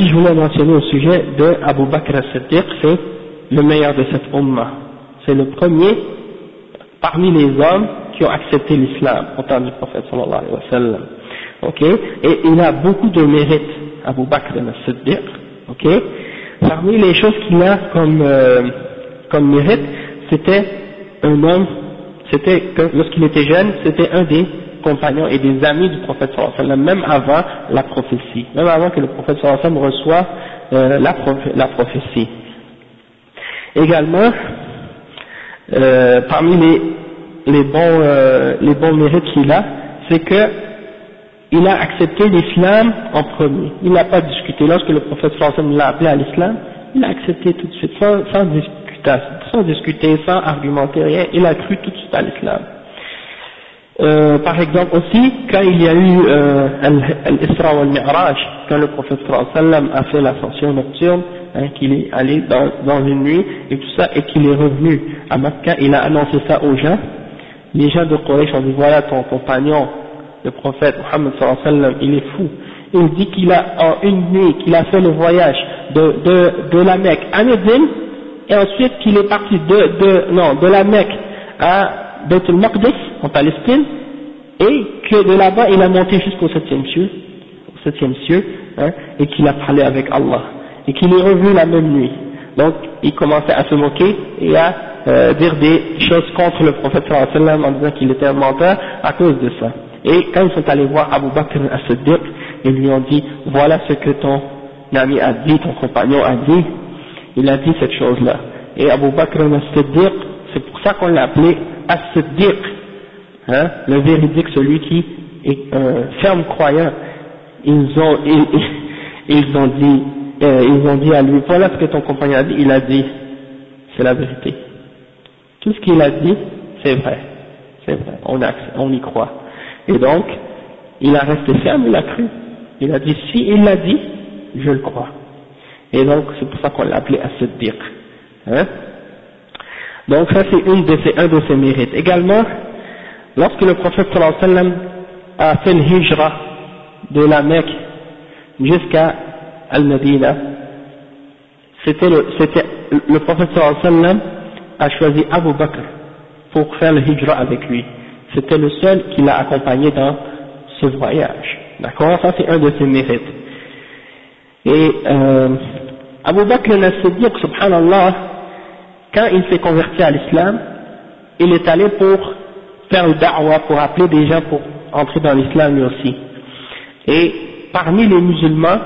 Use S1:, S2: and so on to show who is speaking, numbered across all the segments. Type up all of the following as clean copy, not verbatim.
S1: je voulais mentionner au sujet de Abu Bakr as-Siddiq, c'est le meilleur de cette Ummah. C'est le premier parmi les hommes qui ont accepté l'islam au temps du prophète sallallahu alayhi wa sallam. Ok, et il a beaucoup de mérites, Abu Bakr as-Siddiq. Ok, parmi les choses qu'il a comme mérite, c'était un homme, c'était que lorsqu'il était jeune, c'était un des compagnons et des amis du prophète sallallahu alayhi wa sallam, même avant la prophétie, même avant que le prophète sallallahu alayhi wa sallam reçoive la prophétie. Également, parmi les bons mérites qu'il a, c'est que il a accepté l'islam en premier. Il n'a pas discuté. Lorsque le prophète sallallahu alayhi wa sallam l'a appelé à l'islam, il a accepté tout de suite, sans discuter, sans argumenter, rien. Il a cru tout de suite à l'islam. Par exemple aussi, quand il y a eu l'Isra wal Mi'raj, quand le prophète sallallahu alayhi wa sallam a fait l'ascension nocturne, qu'il est allé dans une nuit et tout ça, et qu'il est revenu à Makkah, il a annoncé ça aux gens. Les gens de Quraysh ont dit, voilà ton compagnon, le prophète Muhammad sallallahu alayhi wa sallam, il est fou. Il dit qu'il a, en une nuit, qu'il a fait le voyage de la Mecque à Médine, et ensuite qu'il est parti de la Mecque à Beit al-Maqdis, en Palestine, et que de là-bas il a monté jusqu'au septième cieux, et qu'il a parlé avec Allah, et qu'il est revenu la même nuit. Donc il commençait à se moquer et à dire des choses contre le prophète sallallahu alayhi wa sallam en disant qu'il était un menteur à cause de ça. Et quand ils sont allés voir Abu Bakr as-Siddiq, ils lui ont dit, voilà ce que ton ami a dit, ton compagnon a dit, il a dit cette chose-là. Et Abu Bakr as-Siddiq, c'est pour ça qu'on l'a appelé as-Siddiq, le véridique, celui qui est ferme croyant. Ils ont dit à lui, voilà ce que ton compagnon a dit, il a dit, c'est la vérité. Tout ce qu'il a dit, c'est vrai, on y croit. Et donc, il a resté ferme, il a cru. Il a dit, si il l'a dit, je le crois. Et donc, c'est pour ça qu'on l'a appelé as-Siddiq. Donc ça, c'est un de ses mérites. Également, lorsque le prophète sallallahu alayhi wa sallam a fait le hijra de la Mecque jusqu'à Al-Madina, le prophète sallallahu alayhi wa sallam a choisi Abu Bakr pour faire le hijra avec lui. C'était le seul qui l'a accompagné dans ce voyage. D'accord? Ça, c'est un de ses mérites. Et Abu Bakr as-Siddiq, subhanallah, quand il s'est converti à l'islam, il est allé pour faire le da'wah, pour appeler des gens pour entrer dans l'islam lui aussi. Et parmi les musulmans,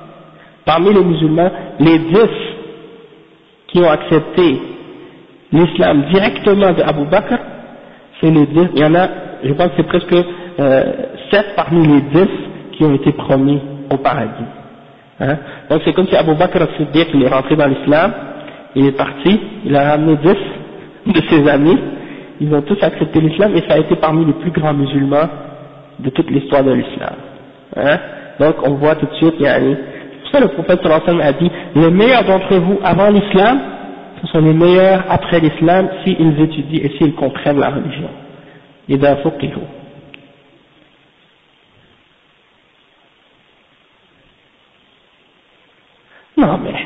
S1: les 10 qui ont accepté l'islam directement de Abu Bakr, c'est les 10, il y en a, je pense que c'est presque 7 parmi les 10 qui ont été promis au paradis. Donc c'est comme si Abu Bakr as-Siddiq, il est rentré dans l'islam, il est parti, il a ramené 10 de ses amis, ils ont tous accepté l'islam et ça a été parmi les plus grands musulmans de toute l'histoire de l'islam. Donc on voit tout de suite, c'est pour ça le prophète sallallahu alayhi wa sallam a dit, les meilleurs d'entre vous avant l'islam, ce sont les meilleurs après l'islam s'ils étudient et s'ils comprennent la religion. إذا فقهوا. Non mais,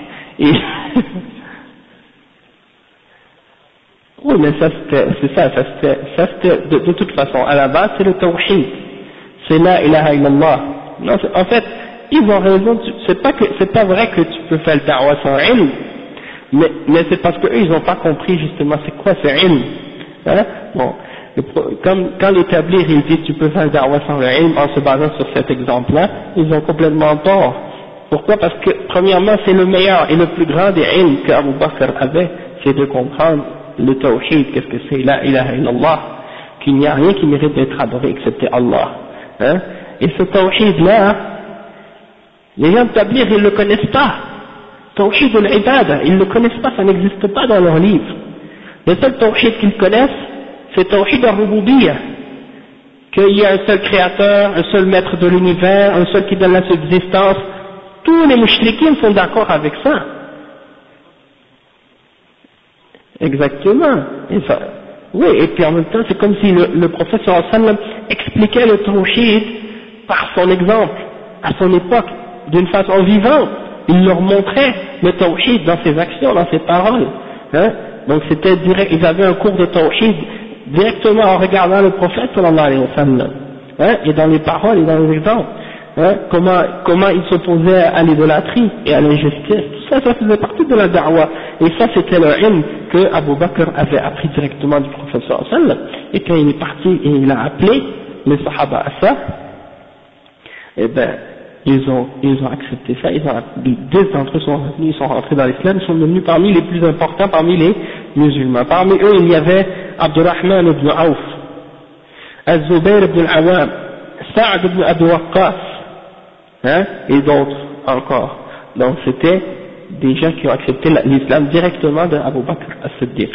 S1: oui mais ça c'était de toute façon, à la base c'est le tawhid, c'est la ilaha illallah. Non, en fait, ils ont raison, c'est pas vrai que tu peux faire le da'wah sans ilm, mais c'est parce qu'eux ils n'ont pas compris justement c'est quoi ce ilm. Bon, quand l'établir ils disent tu peux faire le da'wah sans le ilm en se basant sur cet exemple-là, ils ont complètement tort. Pourquoi? Parce que premièrement c'est le meilleur et le plus grand des ilms qu'Abu Bakr avait, c'est de comprendre le tawhid, qu'est-ce que c'est, la ilaha illallah, qu'il n'y a rien qui mérite d'être adoré excepté Allah. Et ce tawhid-là, les gens de Tabligh ils ne le connaissent pas. Tawhid al-ibada, ils ne le connaissent pas, ça n'existe pas dans leurs livres. Le seul tawhid qu'ils connaissent, c'est tawhid al-rububiyyah, qu'il y a un seul créateur, un seul maître de l'univers, un seul qui donne la subsistance. Tous les mouchriquins sont d'accord avec ça. Exactement. Et ça, oui, et puis en même temps, c'est comme si le prophète sallallahu alayhi wa sallam expliquait le tawhid par son exemple, à son époque, d'une façon vivante. il leur montrait le tawhid dans ses actions, dans ses paroles, hein. Donc c'était direct, ils avaient un cours de tawhid directement en regardant le prophète sallallahu alayhi wa sallam, hein, et dans les paroles et dans les exemples, hein, comment il s'opposait à l'idolâtrie et à l'injustice, tout ça, ça faisait partie de la da'wah, et ça c'était le ilm que Abu Bakr avait appris directement du prophète sallallahu alayhi wa sallam, et quand il est parti et il a appelé les sahaba à ça, eh ben ils ont accepté ça, 10 d'entre eux sont revenus, ils sont rentrés dans l'islam, ils sont devenus parmi les plus importants parmi les musulmans. Parmi eux, il y avait Abdurrahman ibn Auf, Az-Zubayr ibn al-Awam, Sa'd ibn Abi Waqqas, hein, et d'autres encore. Donc c'était des gens qui ont accepté l'islam directement de Abu Bakr as-Siddiq.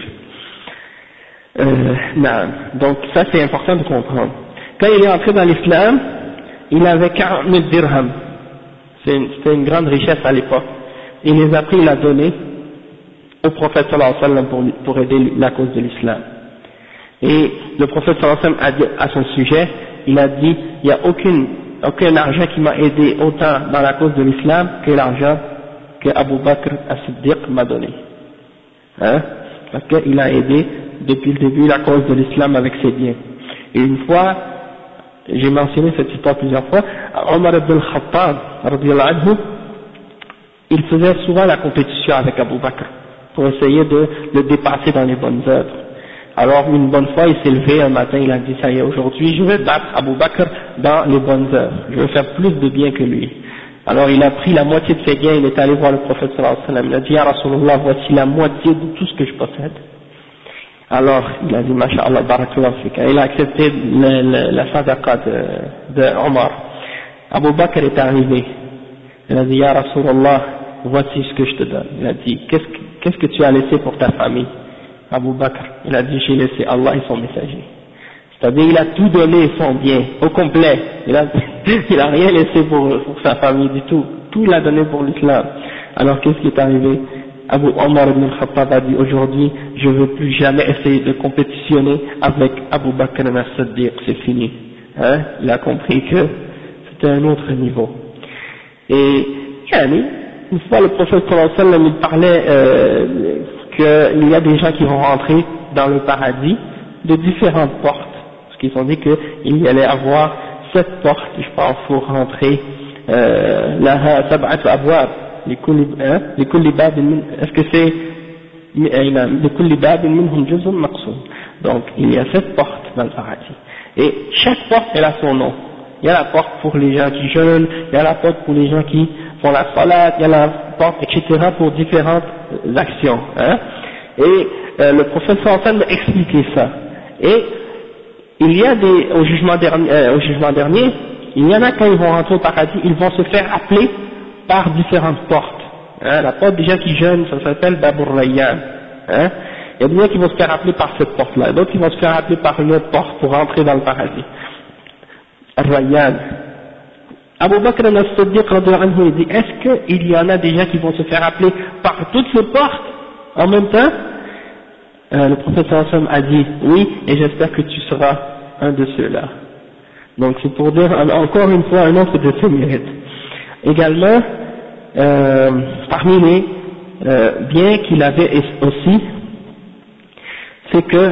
S1: Donc ça c'est important de comprendre. Quand il est entré dans l'islam, il avait 40 000 dirhams, c'était une grande richesse à l'époque. Il les a pris, il a donné au prophète sallallahu alayhi wa sallam pour aider la cause de l'islam. Et le prophète sallallahu alayhi wa sallam a dit à son sujet, il a dit, il n'y a aucun argent qui m'a aidé autant dans la cause de l'islam que l'argent que Abu Bakr as-Siddiq m'a donné. Hein? Parce qu'il a aidé depuis le début la cause de l'islam avec ses biens. Et une fois, j'ai mentionné cette histoire plusieurs fois, Omar ibn al-Khattab, radiyallahu anhu, il faisait souvent la compétition avec Abu Bakr pour essayer de le dépasser dans les bonnes œuvres. Alors une bonne fois, il s'est levé un matin, il a dit, ça y est, aujourd'hui je vais battre Abu Bakr dans les bonnes œuvres, je vais faire plus de bien que lui. Alors il a pris la moitié de ses biens, il est allé voir le prophète sallallahu alayhi wa sallam, il a dit, ya Rasulullah, voici la moitié de tout ce que je possède. Alors, il a dit, Masha'Allah, barakallahu fika. Il a accepté la sadaqa de Omar. Abu Bakr est arrivé. Il a dit, Ya Rasulallah, voici ce que je te donne. Il a dit, qu'est-ce que tu as laissé pour ta famille? Abu Bakr, il a dit, j'ai laissé Allah et son messager. C'est-à-dire, il a tout donné son bien, au complet. Il a rien laissé pour sa famille du tout. Tout il a donné pour l'islam. Alors, qu'est-ce qui est arrivé? Abu Omar ibn al-Khattab a dit, aujourd'hui, je ne veux plus jamais essayer de compétitionner avec Abu Bakr as-Siddiq, c'est fini. Hein? Il a compris que c'était un autre niveau. Et, une fois le prophète sallallahu alayhi wa sallam, il parlait qu'il y a des gens qui vont rentrer dans le paradis de différentes portes. Parce qu'ils ont dit qu'il y allait avoir 7 portes, je pense, pour rentrer, laha sab'atu abwab. لكل باب من est-ce que c'est لكل باب منهم جزء مقسوم. Donc il y a 7 portes dans le paradis et chaque porte elle a son nom. Il y a la porte pour les gens qui jeûnent, il y a la porte pour les gens qui font la salat, il y a la porte etc. pour différentes actions, hein. Et le prophète sallallahu alayhi wa sallam a expliqué ça. Et il y a au jugement dernier, il y en a quand ils vont rentrer au paradis, ils vont se faire appeler par différentes portes. Hein, la porte des gens qui jeûnent, ça s'appelle Babur Rayyan. Hein. Il y a des gens qui vont se faire appeler par cette porte-là, d'autres qui vont se faire appeler par une autre porte pour rentrer dans le paradis. Rayyan. Abu Bakr as-Siddiq radiyallahu anhu dit, est-ce qu'il y en a des gens qui vont se faire appeler par toutes ces portes en même temps? Le prophète sallallahu alayhi wa sallam a dit, oui, et j'espère que tu seras un de ceux-là. Donc c'est pour dire encore une fois un autre de ses mérites. Également, parmi les biens qu'il avait aussi, c'est que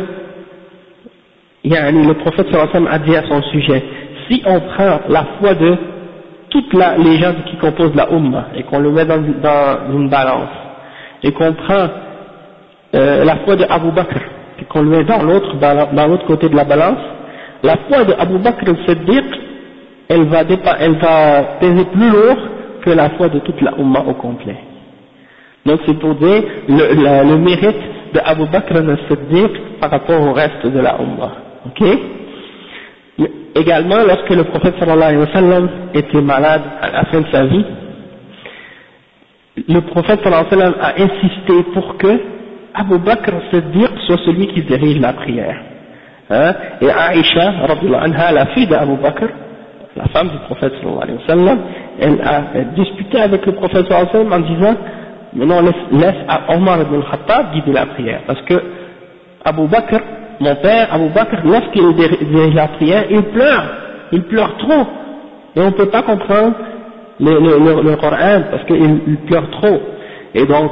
S1: le prophète sallallahu alayhi wa sallam a dit à son sujet, si on prend la foi de toutes les gens qui composent la Ummah et qu'on le met dans une balance, et qu'on prend la foi de Abu Bakr et qu'on le met dans l'autre côté de la balance, la foi de Abu Bakr al-Siddiq elle va peser plus lourd que la foi de toute la Ummah au complet. Donc c'est pour dire le mérite de Abu Bakr as-Siddiq par rapport au reste de la Ummah. Ok? Également, lorsque le prophète sallallahu alayhi wa sallam était malade à la fin de sa vie, le prophète sallallahu alayhi wa sallam a insisté pour que Abu Bakr as-Siddiq soit celui qui dirige la prière. Hein? Et Aïcha, radhiyallahu anha, la fille d'Abu Bakr, la femme du prophète sallallahu alayhi wa sallam, elle a disputé avec le prophète sallallahu alayhi wa sallam en disant, maintenant laisse à Omar ibn al-Khattab guider la prière, parce que Abu Bakr, mon père, Abu Bakr, lorsqu'il dirige la prière, il pleure trop, et on ne peut pas comprendre le Coran parce qu'il pleure trop. Et donc,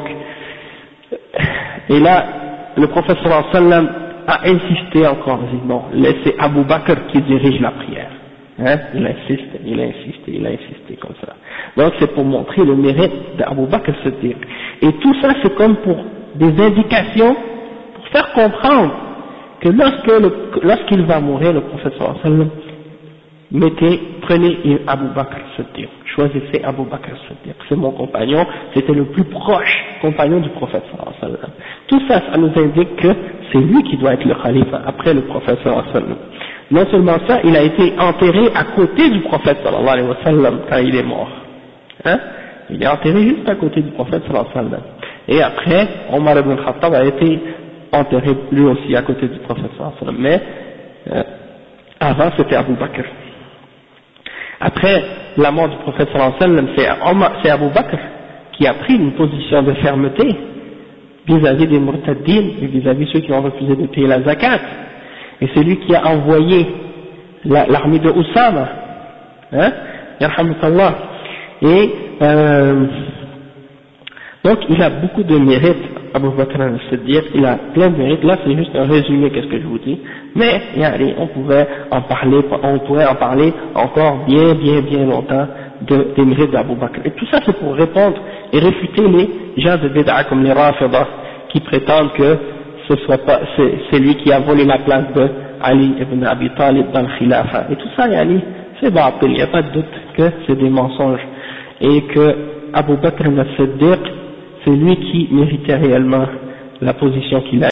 S1: et là, le prophète sallallahu alayhi wa sallam a insisté encore, il dit non, laissez Abu Bakr qui dirige la prière. Hein? Il insiste comme ça. Donc c'est pour montrer le mérite d'Abu Bakr Siddiq. Et tout ça c'est comme pour des indications, pour faire comprendre que lorsqu'il va mourir, le prophète sallallahu alayhi wa sallam, prenez Abu Bakr Siddiq, choisissez Abu Bakr Siddiq, c'est mon compagnon, c'était le plus proche compagnon du prophète sallallahu alayhi wa sallam. Tout ça, ça nous indique que c'est lui qui doit être le khalifa après le prophète sallallahu alayhi wa sallam. Non seulement ça, il a été enterré à côté du prophète sallallahu alayhi wa sallam quand il est mort. Hein? Il est enterré juste à côté du prophète sallallahu alayhi wa sallam. Et après, Omar ibn Khattab a été enterré lui aussi à côté du prophète sallallahu alayhi wa sallam. Mais avant c'était Abu Bakr. Après la mort du prophète sallallahu alayhi wa sallam, c'est Abu Bakr qui a pris une position de fermeté vis-à-vis des murtaddin et vis-à-vis ceux qui ont refusé de payer la zakat. Et c'est lui qui a envoyé l'armée de Oussama, hein, yarhamukallah. Et donc il a beaucoup de mérites, Abu Bakr al-Siddiq, il a plein de mérites. Là c'est juste un résumé, qu'est-ce que je vous dis, mais on pourrait en parler encore bien longtemps des mérites d'Abu Bakr. Et tout ça c'est pour répondre et réfuter les gens de Bid'a comme les Rafidah qui prétendent que c'est lui qui a volé la place de Ali ibn Abi Talib dans le Khilafa. Et tout ça, c'est bâtil, il n'y a pas de doute que c'est des mensonges. Et que Abu Bakr al-Siddiq, c'est lui qui méritait réellement la position qu'il a.